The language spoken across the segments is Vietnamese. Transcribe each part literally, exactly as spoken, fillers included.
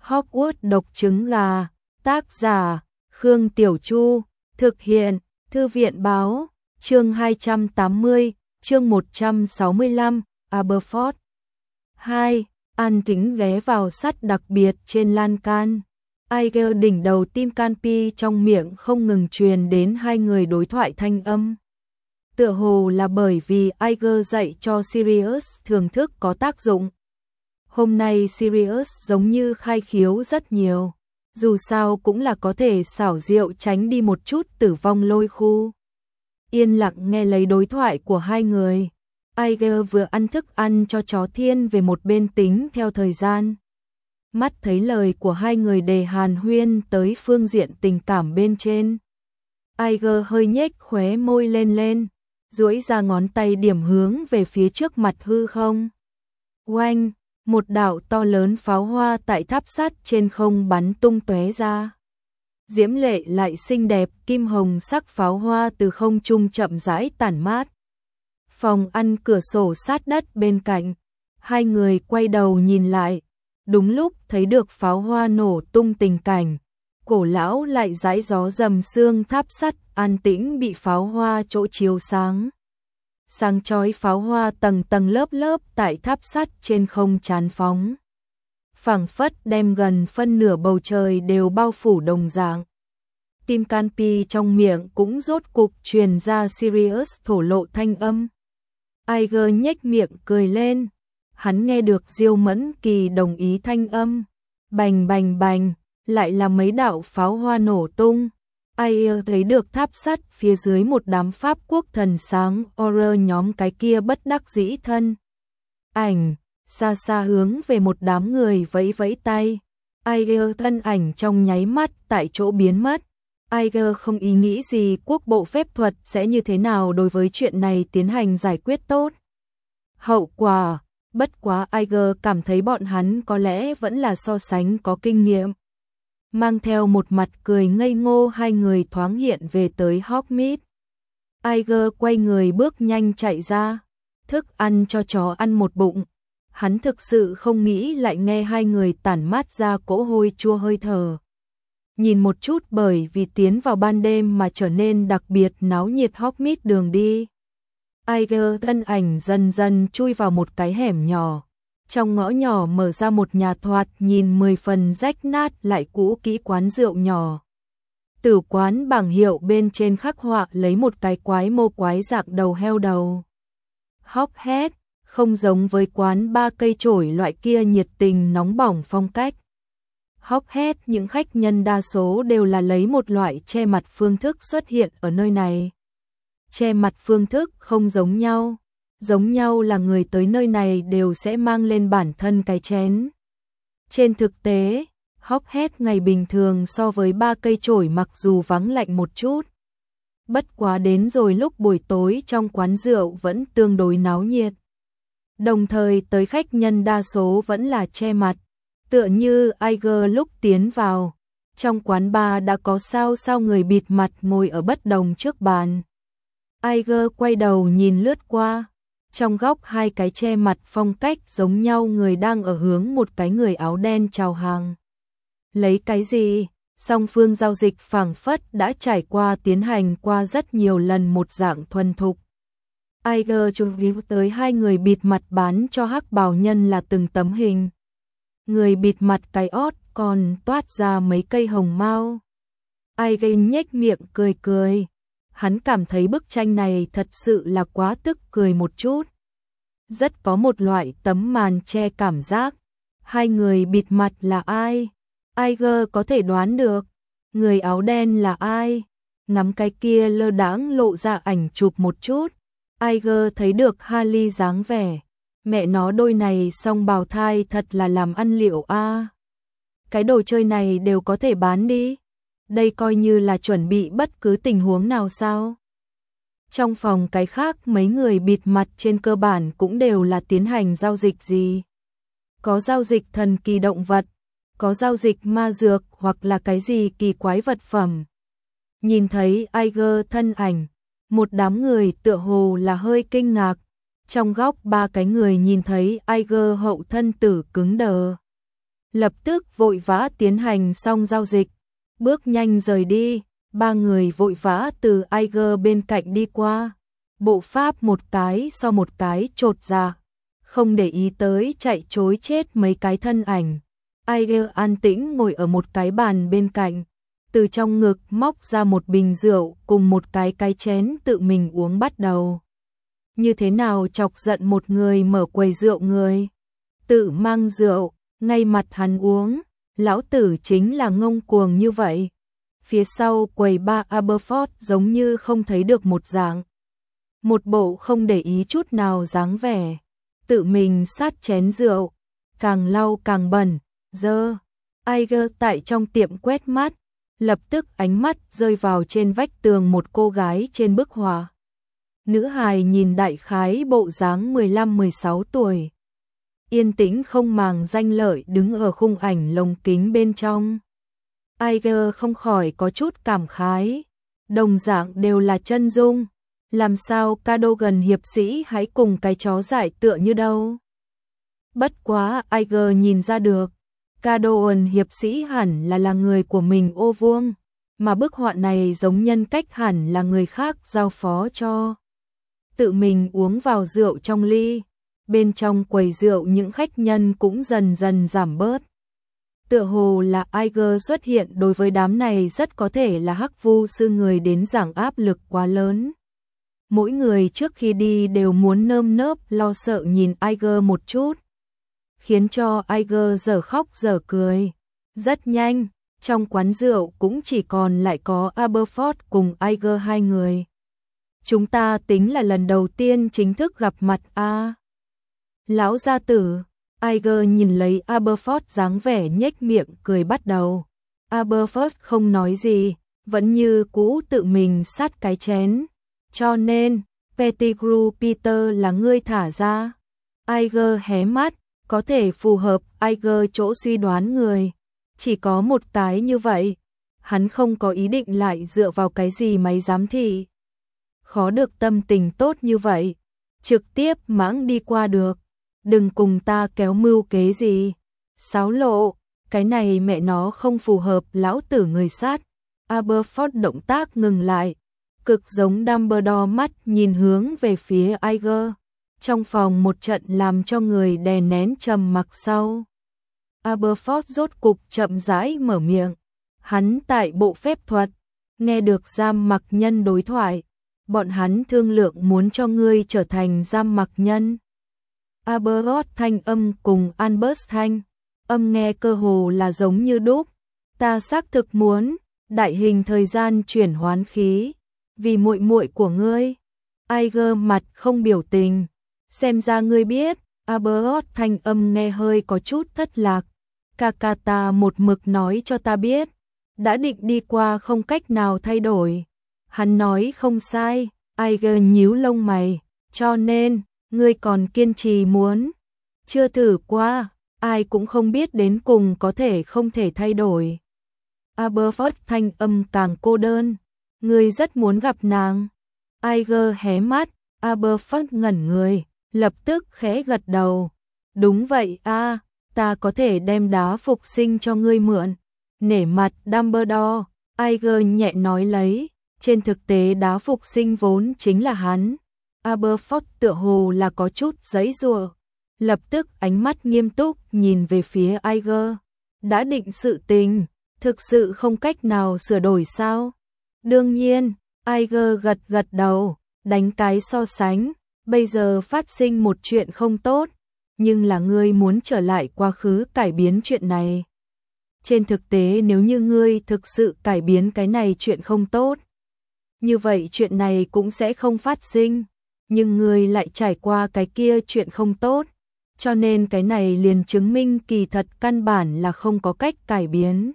Hogwarts độc trứng gà, tác giả, Khương Tiểu Chu, thực hiện, Thư viện báo, chương hai trăm tám mươi, chương một trăm sáu mươi lăm, Aberforth. hai. An Tĩnh ghé vào sắt đặc biệt trên lan can. Aiger đỉnh đầu tim canpi trong miệng không ngừng truyền đến hai người đối thoại thanh âm. Tựa hồ là bởi vì Aiger dạy cho Sirius thưởng thức có tác dụng. Hôm nay Sirius giống như khai khiếu rất nhiều, dù sao cũng là có thể xảo diệu tránh đi một chút tử vong lôi khu. Yên lặng nghe lấy đối thoại của hai người, Aiger vừa ăn thức ăn cho chó thiên về một bên tính theo thời gian. Mắt thấy lời của hai người đề hàn huyên tới phương diện tình cảm bên trên. Aiger hơi nhếch khóe môi lên lên, duỗi ra ngón tay điểm hướng về phía trước mặt hư không. Oanh! Một đạo to lớn pháo hoa tại tháp sắt trên không bắn tung tóe ra. Diễm lệ lại xinh đẹp, kim hồng sắc pháo hoa từ không trung chậm rãi tản mát. Phòng ăn cửa sổ sát đất bên cạnh, hai người quay đầu nhìn lại, đúng lúc thấy được pháo hoa nổ tung tình cảnh. Cổ lão lại dãi gió dầm sương tháp sắt an tĩnh bị pháo hoa chỗ chiếu sáng. Sáng chói pháo hoa tầng tầng lớp lớp tại tháp sắt trên không chán phóng. Phảng phất đem gần phân nửa bầu trời đều bao phủ đồng dạng. Tim canpi trong miệng cũng rốt cục truyền ra Sirius thổ lộ thanh âm. Aiger nhếch miệng cười lên. Hắn nghe được Diêu Mẫn Kỳ đồng ý thanh âm. Bành bành bành, lại là mấy đạo pháo hoa nổ tung. Aiger thấy được tháp sắt phía dưới một đám pháp quốc thần sáng Auror nhóm cái kia bất đắc dĩ thân. Ảnh, xa xa hướng về một đám người vẫy vẫy tay. Aiger thân ảnh trong nháy mắt tại chỗ biến mất. Aiger không ý nghĩ gì quốc bộ phép thuật sẽ như thế nào đối với chuyện này tiến hành giải quyết tốt. Hậu quả, bất quá Aiger cảm thấy bọn hắn có lẽ vẫn là so sánh có kinh nghiệm. Mang theo một mặt cười ngây ngô hai người thoáng hiện về tới Hogsmeade. Aiger quay người bước nhanh chạy ra, thức ăn cho chó ăn một bụng. Hắn thực sự không nghĩ lại nghe hai người tản mát ra cỗ hôi chua hơi thở. Nhìn một chút bởi vì tiến vào ban đêm mà trở nên đặc biệt náo nhiệt Hogsmeade đường đi. Aiger thân ảnh dần dần chui vào một cái hẻm nhỏ. Trong ngõ nhỏ mở ra một nhà thoạt nhìn mười phần rách nát lại cũ kỹ quán rượu nhỏ. Tử quán bảng hiệu bên trên khắc họa lấy một cái quái mô quái dạng đầu heo đầu. Hogshead, không giống với quán ba cây chổi loại kia nhiệt tình nóng bỏng phong cách. Hogshead những khách nhân đa số đều là lấy một loại che mặt phương thức xuất hiện ở nơi này. Che mặt phương thức không giống nhau. Giống nhau là người tới nơi này đều sẽ mang lên bản thân cái chén. Trên thực tế, Hogshead ngày bình thường so với ba cây chổi mặc dù vắng lạnh một chút. Bất quá đến rồi lúc buổi tối trong quán rượu vẫn tương đối náo nhiệt. Đồng thời tới khách nhân đa số vẫn là che mặt. Tựa như Aiger lúc tiến vào, trong quán bar đã có sao sao người bịt mặt ngồi ở bất đồng trước bàn. Aiger quay đầu nhìn lướt qua. Trong góc hai cái che mặt phong cách giống nhau người đang ở hướng một cái người áo đen chào hàng. Lấy cái gì? Song phương giao dịch phảng phất đã trải qua tiến hành qua rất nhiều lần một dạng thuần thục. Aiger chú ý tới hai người bịt mặt bán cho hắc bào nhân là từng tấm hình. Người bịt mặt cái ót còn toát ra mấy cây hồng mau. Aiger nhếch miệng cười cười. Hắn cảm thấy bức tranh này thật sự là quá tức cười một chút. Rất có một loại tấm màn che cảm giác. Hai người bịt mặt là ai? Aiger có thể đoán được. Người áo đen là ai? Ngắm cái kia lơ đãng lộ ra ảnh chụp một chút. Aiger thấy được Harley dáng vẻ. Mẹ nó đôi này song bào thai thật là làm ăn liệu a. À. Cái đồ chơi này đều có thể bán đi. Đây coi như là chuẩn bị bất cứ tình huống nào sao? Trong phòng cái khác mấy người bịt mặt trên cơ bản cũng đều là tiến hành giao dịch gì. Có giao dịch thần kỳ động vật, có giao dịch ma dược hoặc là cái gì kỳ quái vật phẩm. Nhìn thấy Aiger thân ảnh, một đám người tựa hồ là hơi kinh ngạc. Trong góc ba cái người nhìn thấy Aiger hậu thân tử cứng đờ. lập tức vội vã tiến hành xong giao dịch, bước nhanh rời đi. Ba người vội vã từ Iger bên cạnh đi qua, bộ pháp một cái so một cái chột dạ, không để ý tới chạy trối chết mấy cái thân ảnh. Iger an tĩnh ngồi ở một cái bàn bên cạnh, từ trong ngực móc ra một bình rượu cùng một cái cái chén tự mình uống bắt đầu. Như thế nào chọc giận một người mở quầy rượu người, tự mang rượu, ngay mặt hắn uống, lão tử chính là ngông cuồng như vậy. Phía sau quầy bar Aberford giống như không thấy được một dạng. Một bộ không để ý chút nào dáng vẻ, tự mình sát chén rượu, càng lau càng bẩn, dơ. Iger tại trong tiệm quét mắt, lập tức ánh mắt rơi vào trên vách tường một cô gái trên bức họa. Nữ hài nhìn đại khái bộ dáng mười lăm mười sáu tuổi. Yên tĩnh không màng danh lợi đứng ở khung ảnh lồng kính bên trong. Iger không khỏi có chút cảm khái. Đồng dạng đều là chân dung. Làm sao Cadogan hiệp sĩ hãy cùng cái chó dại tựa như đâu. Bất quá Iger nhìn ra được. Cadogan hiệp sĩ hẳn là là người của mình ô vuông. Mà bức họa này giống nhân cách hẳn là người khác giao phó cho. Tự mình uống vào rượu trong ly. Bên trong quầy rượu những khách nhân cũng dần dần giảm bớt. Tựa hồ là Iger xuất hiện đối với đám này rất có thể là hắc vu sư người đến giảm áp lực quá lớn. Mỗi người trước khi đi đều muốn nơm nớp lo sợ nhìn Iger một chút. Khiến cho Iger dở khóc dở cười. Rất nhanh, trong quán rượu cũng chỉ còn lại có Aberford cùng Iger hai người. Chúng ta tính là lần đầu tiên chính thức gặp mặt a. À. Lão gia tử, Iger nhìn lấy Aberford dáng vẻ nhếch miệng cười bắt đầu. Aberford không nói gì, vẫn như cũ tự mình sát cái chén. Cho nên, Pettigrew Peter là ngươi thả ra. Iger hé mắt, có thể phù hợp Iger chỗ suy đoán người. Chỉ có một cái như vậy, hắn không có ý định lại dựa vào cái gì máy giám thị. Khó được tâm tình tốt như vậy, trực tiếp mãng đi qua được. Đừng cùng ta kéo mưu kế gì. Sáo lộ, cái này mẹ nó không phù hợp lão tử người sát. Aberford động tác ngừng lại, cực giống Dumbledore mắt nhìn hướng về phía Iger. Trong phòng một trận làm cho người đè nén trầm mặc sau. Aberford rốt cục chậm rãi mở miệng. Hắn tại bộ phép thuật, nghe được giam mặc nhân đối thoại. Bọn hắn thương lượng muốn cho ngươi trở thành giam mặc nhân. Aberford thanh âm cùng Albus thanh âm nghe cơ hồ là giống như đúc. Ta xác thực muốn đại hình thời gian chuyển hoán khí vì muội muội của ngươi. Iger mặt không biểu tình, xem ra ngươi biết. Aberford thanh âm nghe hơi có chút thất lạc. Kakata một mực nói cho ta biết, đã định đi qua không cách nào thay đổi. Hắn nói không sai. Iger nhíu lông mày, cho nên ngươi còn kiên trì muốn. Chưa thử qua, ai cũng không biết đến cùng có thể không thể thay đổi. Aberford thanh âm càng cô đơn. Ngươi rất muốn gặp nàng. Iger hé mắt, Aberford ngẩn người, lập tức khẽ gật đầu. Đúng vậy a, à, ta có thể đem đá phục sinh cho ngươi mượn. Nể mặt Dumbledore, Iger nhẹ nói lấy. Trên thực tế đá phục sinh vốn chính là hắn. Aberford tựa hồ là có chút giãy giụa, lập tức ánh mắt nghiêm túc nhìn về phía Iger. Đã định sự tình, thực sự không cách nào sửa đổi sao? Đương nhiên, Iger gật gật đầu, đánh cái so sánh. Bây giờ phát sinh một chuyện không tốt, nhưng là ngươi muốn trở lại quá khứ cải biến chuyện này. Trên thực tế nếu như ngươi thực sự cải biến cái này chuyện không tốt, như vậy chuyện này cũng sẽ không phát sinh. Nhưng ngươi lại trải qua cái kia chuyện không tốt, cho nên cái này liền chứng minh kỳ thật căn bản là không có cách cải biến.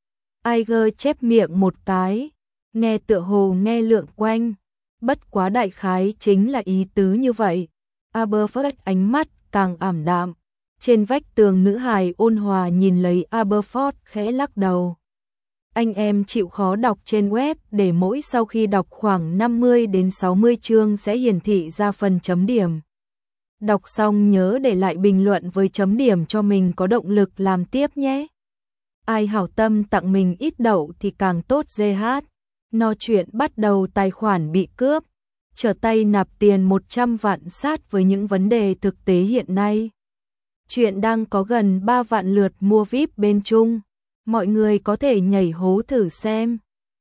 Iger chép miệng một cái, nghe tựa hồ nghe lượn quanh, bất quá đại khái chính là ý tứ như vậy. Aberford ánh mắt càng ảm đạm, trên vách tường nữ hài ôn hòa nhìn lấy Aberford khẽ lắc đầu. Anh em chịu khó đọc trên web để mỗi sau khi đọc khoảng năm mươi đến sáu mươi chương sẽ hiển thị ra phần chấm điểm. Đọc xong nhớ để lại bình luận với chấm điểm cho mình có động lực làm tiếp nhé. Ai hảo tâm tặng mình ít đậu thì càng tốt giê hát. No chuyện bắt đầu tài khoản bị cướp. Trở tay nạp tiền một trăm vạn sát với những vấn đề thực tế hiện nay. Chuyện đang có gần ba vạn lượt mua víp bên Trung. Mọi người có thể nhảy hố thử xem.